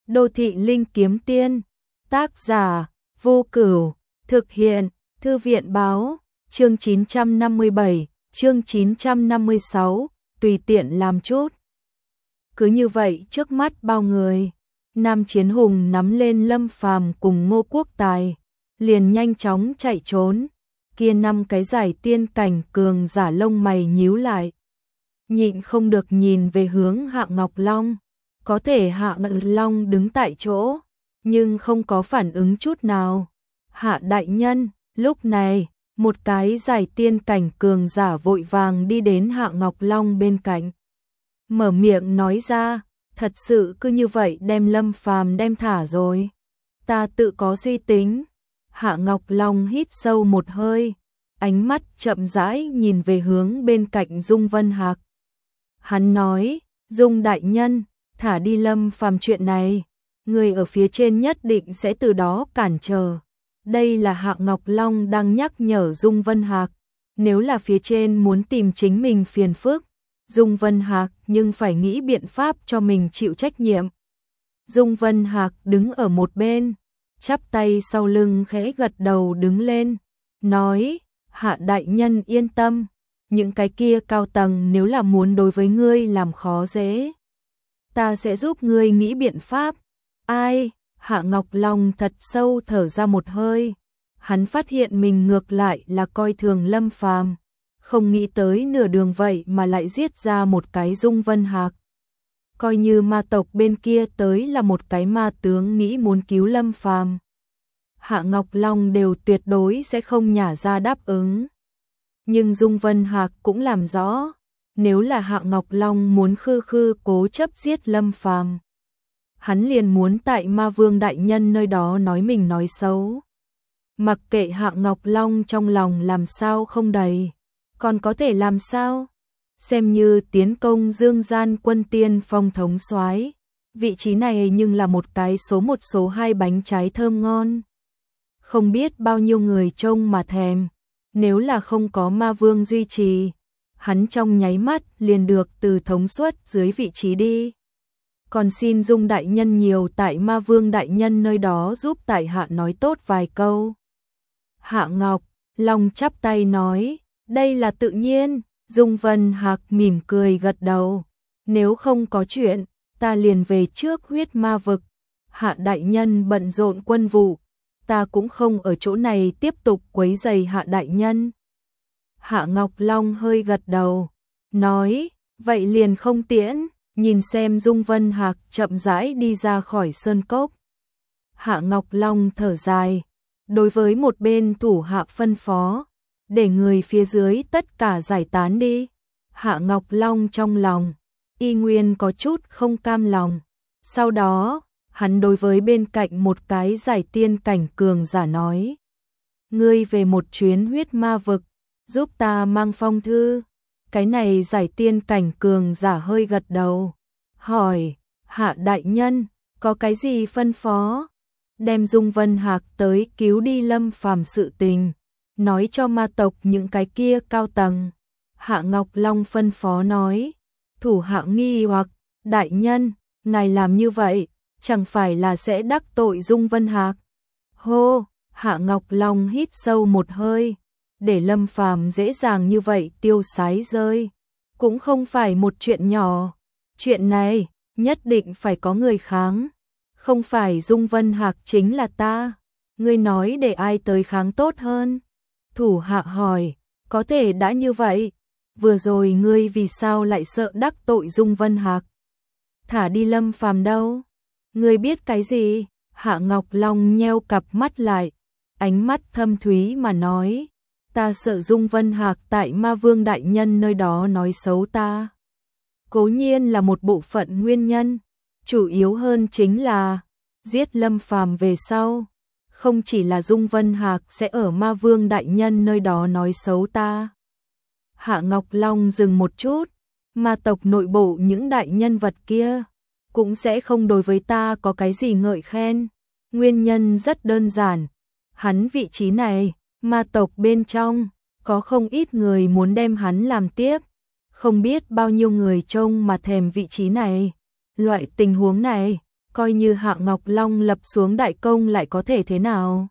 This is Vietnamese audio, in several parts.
Đô thị linh kiếm tiên, tác giả, Vô Cửu, thực hiện, Thư viện báo, chương 957, chương 956, tùy tiện làm chút. Cứ như vậy trước mắt bao người, Nam Chiến Hùng nắm lên Lâm Phàm cùng Ngô Quốc Tài, liền nhanh chóng chạy trốn. Kia 5 cái giải tiên cảnh cường giả lông mày nhíu lại, nhịn không được nhìn về hướng Hạ Ngọc Long. Có thể Hạ Ngọc Long đứng tại chỗ, nhưng không có phản ứng chút nào. Hạ đại nhân, lúc này, một cái giải tiên cảnh cường giả vội vàng đi đến Hạ Ngọc Long bên cạnh. Mở miệng nói ra, thật sự cứ như vậy đem Lâm Phàm đem thả rồi. Ta tự có suy tính. Hạ Ngọc Long hít sâu một hơi, ánh mắt chậm rãi nhìn về hướng bên cạnh Dung Vân Hạc. Hắn nói, Dung đại nhân, thả đi Lâm Phàm chuyện này, người ở phía trên nhất định sẽ từ đó cản trở. Đây là Hạ Ngọc Long đang nhắc nhở Dung Vân Hạc, nếu là phía trên muốn tìm chính mình phiền phức, Dung Vân Hạc nhưng phải nghĩ biện pháp cho mình chịu trách nhiệm. Dung Vân Hạc đứng ở một bên, chắp tay sau lưng khẽ gật đầu đứng lên, nói, Hạ đại nhân yên tâm, những cái kia cao tầng nếu là muốn đối với ngươi làm khó dễ, ta sẽ giúp ngươi nghĩ biện pháp. Ai? Hạ Ngọc Long thật sâu thở ra một hơi, hắn phát hiện mình ngược lại là coi thường Lâm Phàm, không nghĩ tới nửa đường vậy mà lại giết ra một cái Dung Vân Hạc. Coi như ma tộc bên kia tới là một cái ma tướng nghĩ muốn cứu Lâm Phàm, Hạ Ngọc Long đều tuyệt đối sẽ không nhả ra đáp ứng. Nhưng Dung Vân Hạc cũng làm rõ, nếu là Hạ Ngọc Long muốn khư cố chấp giết Lâm Phàm, hắn liền muốn tại Ma Vương đại nhân nơi đó nói mình nói xấu. Mặc kệ Hạ Ngọc Long trong lòng làm sao không đầy, còn có thể làm sao? Xem như tiến công Dương Gian quân tiên phong thống soái, vị trí này nhưng là một cái số 1 số 2 bánh trái thơm ngon. Không biết bao nhiêu người trông mà thèm, nếu là không có Ma Vương duy trì, hắn trong nháy mắt liền được từ thống suất dưới vị trí đi. Còn xin Dung đại nhân nhiều tại Ma Vương đại nhân nơi đó giúp tại hạ nói tốt vài câu. Hạ Ngọc Long chắp tay nói, đây là tự nhiên. Dung Vân Hạc mỉm cười gật đầu, nếu không có chuyện, ta liền về trước huyết ma vực. Hạ đại nhân bận rộn quân vụ, ta cũng không ở chỗ này tiếp tục quấy rầy Hạ đại nhân. Hạ Ngọc Long hơi gật đầu, nói, vậy liền không tiễn. Nhìn xem Dung Vân Hạc chậm rãi đi ra khỏi sơn cốc, Hạ Ngọc Long thở dài, đối với một bên thủ hạ phân phó, để người phía dưới tất cả giải tán đi. Hạ Ngọc Long trong lòng y nguyên có chút không cam lòng. Sau đó, hắn đối với bên cạnh một cái giải tiên cảnh cường giả nói, ngươi về một chuyến huyết ma vực, giúp ta mang phong thư. Cái này giải tiên cảnh cường giả hơi gật đầu, hỏi, Hạ đại nhân, có cái gì phân phó? Đem Dung Vân Hạc tới cứu đi Lâm Phàm sự tình, nói cho ma tộc những cái kia cao tầng. Hạ Ngọc Long phân phó nói, thủ hạ nghi hoặc, đại nhân, ngài làm như vậy, chẳng phải là sẽ đắc tội Dung Vân Hạc? Hô, Hạ Ngọc Long hít sâu một hơi, để Lâm Phàm dễ dàng như vậy tiêu sái rơi, cũng không phải một chuyện nhỏ. Chuyện này, nhất định phải có người kháng. Không phải Dung Vân Hạc chính là ta. Ngươi nói để ai tới kháng tốt hơn? Thủ hạ hỏi, có thể đã như vậy. Vừa rồi ngươi vì sao lại sợ đắc tội Dung Vân Hạc? Thả đi Lâm Phàm đâu? Ngươi biết cái gì? Hạ Ngọc Long nheo cặp mắt lại, ánh mắt thâm thúy mà nói, ta sợ Dung Vân Hạc tại Ma Vương đại nhân nơi đó nói xấu ta. Cố nhiên là một bộ phận nguyên nhân, chủ yếu hơn chính là giết Lâm Phàm về sau, không chỉ là Dung Vân Hạc sẽ ở Ma Vương đại nhân nơi đó nói xấu ta. Hạ Ngọc Long dừng một chút, ma tộc nội bộ những đại nhân vật kia cũng sẽ không đối với ta có cái gì ngợi khen. Nguyên nhân rất đơn giản, hắn vị trí này, ma tộc bên trong có không ít người muốn đem hắn làm tiếp, không biết bao nhiêu người trông mà thèm vị trí này. Loại tình huống này, coi như Hạ Ngọc Long lập xuống đại công lại có thể thế nào?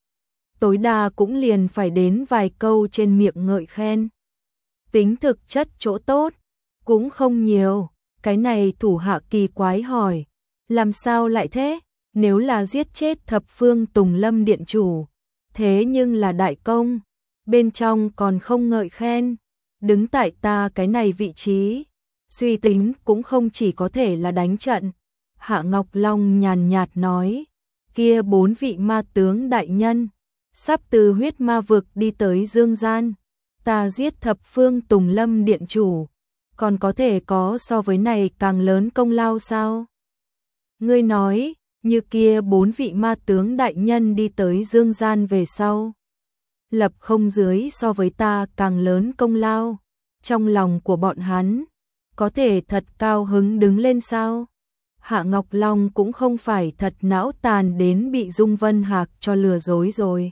Tối đa cũng liền phải đến vài câu trên miệng ngợi khen. Tính thực chất chỗ tốt, cũng không nhiều. Cái này thủ hạ kỳ quái hỏi, làm sao lại thế? Nếu là giết chết thập phương Tùng Lâm điện chủ, thế nhưng là đại công, bên trong còn không ngợi khen. Đứng tại ta cái này vị trí, suy tính cũng không chỉ có thể là đánh trận. Hạ Ngọc Long nhàn nhạt nói, kia 4 vị ma tướng đại nhân, sắp từ huyết ma vực đi tới dương gian, ta giết thập phương Tùng Lâm điện chủ, còn có thể có so với này càng lớn công lao sao? Ngươi nói, như kia 4 vị ma tướng đại nhân đi tới dương gian về sau, lập không dưới so với ta càng lớn công lao, trong lòng của bọn hắn, có thể thật cao hứng đứng lên sao? Hạ Ngọc Long cũng không phải thật não tàn đến bị Dung Vân Hạc cho lừa dối rồi,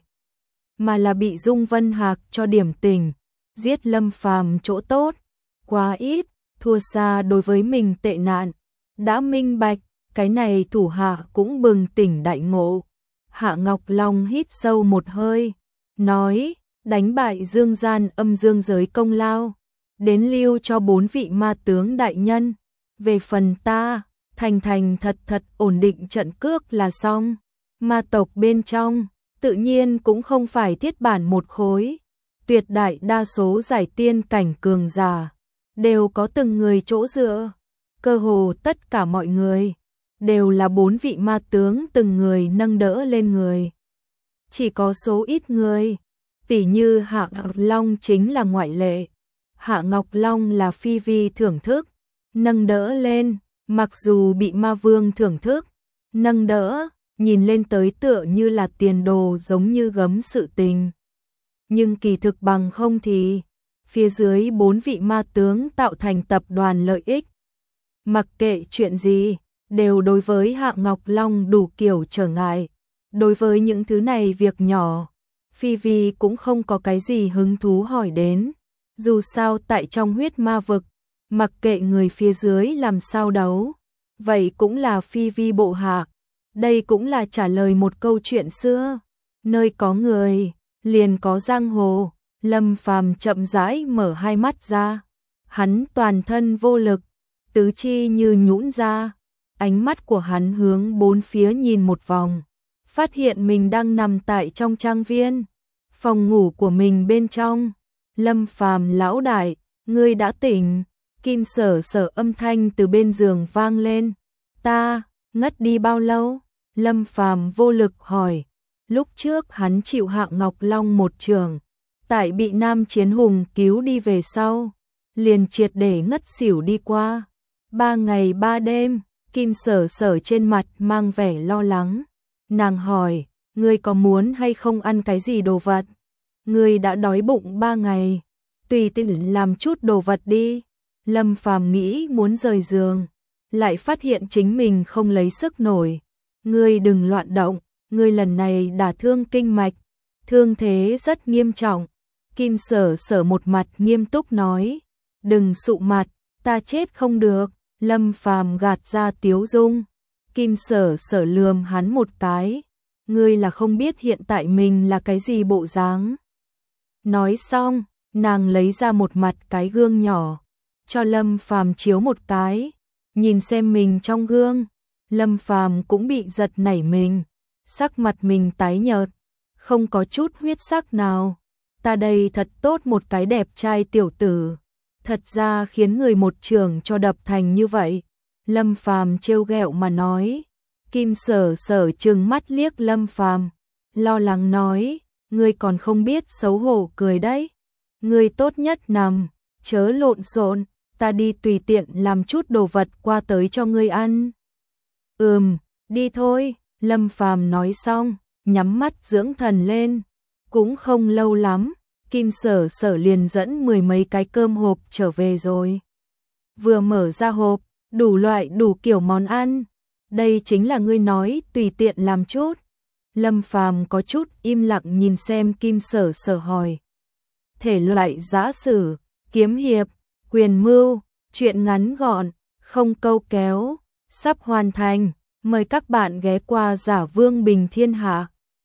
mà là bị Dung Vân Hạc cho điểm tình, giết Lâm Phàm chỗ tốt, quá ít, thua xa đối với mình tệ nạn, đã minh bạch, cái này thủ hạ cũng bừng tỉnh đại ngộ. Hạ Ngọc Long hít sâu một hơi, nói, đánh bại dương gian âm dương giới công lao, đến lưu cho 4 vị ma tướng đại nhân, về phần ta, thành thành thật thật ổn định trận cước là xong. Ma tộc bên trong, tự nhiên cũng không phải thiết bản một khối, tuyệt đại đa số giải tiên cảnh cường giả, đều có từng người chỗ dựa, cơ hồ tất cả mọi người, đều là 4 vị ma tướng từng người nâng đỡ lên người. Chỉ có số ít người, tỉ như Hạ Ngọc Long chính là ngoại lệ. Hạ Ngọc Long là phi vi thưởng thức, nâng đỡ lên, mặc dù bị ma vương thưởng thức, nâng đỡ, nhìn lên tới tựa như là tiền đồ giống như gấm sự tình. Nhưng kỳ thực bằng không thì, phía dưới 4 vị ma tướng tạo thành tập đoàn lợi ích. Mặc kệ chuyện gì, đều đối với Hạ Ngọc Long đủ kiểu trở ngại. Đối với những thứ này việc nhỏ, Phi Vi cũng không có cái gì hứng thú hỏi đến. Dù sao tại trong huyết ma vực, mặc kệ người phía dưới làm sao đấu, vậy cũng là Phi Vi bộ hạ. Đây cũng là trả lời một câu chuyện xưa, nơi có người, liền có giang hồ. Lâm Phàm chậm rãi mở hai mắt ra, hắn toàn thân vô lực, tứ chi như nhũn ra, ánh mắt của hắn hướng bốn phía nhìn một vòng, phát hiện mình đang nằm tại trong trang viên, phòng ngủ của mình bên trong. Lâm Phàm lão đại, ngươi đã tỉnh? Kim Sở Sở âm thanh từ bên giường vang lên. Ta, ngất đi bao lâu? Lâm Phàm vô lực hỏi. Lúc trước hắn chịu Hạ Ngọc Long một trường, tại bị Nam Chiến Hùng cứu đi về sau, liền triệt để ngất xỉu đi qua. 3 ngày 3 đêm, Kim Sở Sở trên mặt mang vẻ lo lắng. Nàng hỏi, ngươi có muốn hay không ăn cái gì đồ vật? Ngươi đã đói bụng 3 ngày, tùy tiện làm chút đồ vật đi. Lâm Phàm nghĩ muốn rời giường, lại phát hiện chính mình không lấy sức nổi. Ngươi đừng loạn động, ngươi lần này đả thương kinh mạch, thương thế rất nghiêm trọng. Kim Sở Sở một mặt nghiêm túc nói, đừng sụ mặt, ta chết không được. Lâm Phàm gạt ra tiếu dung. Kim Sở Sở lườm hắn một cái, ngươi là không biết hiện tại mình là cái gì bộ dáng. Nói xong, nàng lấy ra một mặt cái gương nhỏ, cho Lâm Phàm chiếu một cái, nhìn xem mình trong gương. Lâm Phàm cũng bị giật nảy mình, sắc mặt mình tái nhợt, không có chút huyết sắc nào. Ta đây thật tốt một cái đẹp trai tiểu tử, thật ra khiến người một trường cho đập thành như vậy. Lâm Phàm trêu ghẹo mà nói. Kim Sở Sở trừng mắt liếc Lâm Phàm, lo lắng nói, ngươi còn không biết xấu hổ cười đấy. Ngươi tốt nhất nằm, chớ lộn xộn, ta đi tùy tiện làm chút đồ vật qua tới cho ngươi ăn. Đi thôi. Lâm Phàm nói xong, nhắm mắt dưỡng thần lên. Cũng không lâu lắm, Kim Sở Sở liền dẫn 10 mấy cái cơm hộp trở về rồi. Vừa mở ra hộp, đủ loại đủ kiểu món ăn. Đây chính là ngươi nói tùy tiện làm chút. Lâm Phàm có chút im lặng nhìn xem Kim Sở Sở hỏi. Thể loại giã sử, kiếm hiệp, quyền mưu, truyện ngắn gọn, không câu kéo, sắp hoàn thành. Mời các bạn ghé qua Giả Vương Bình Thiên Hạ.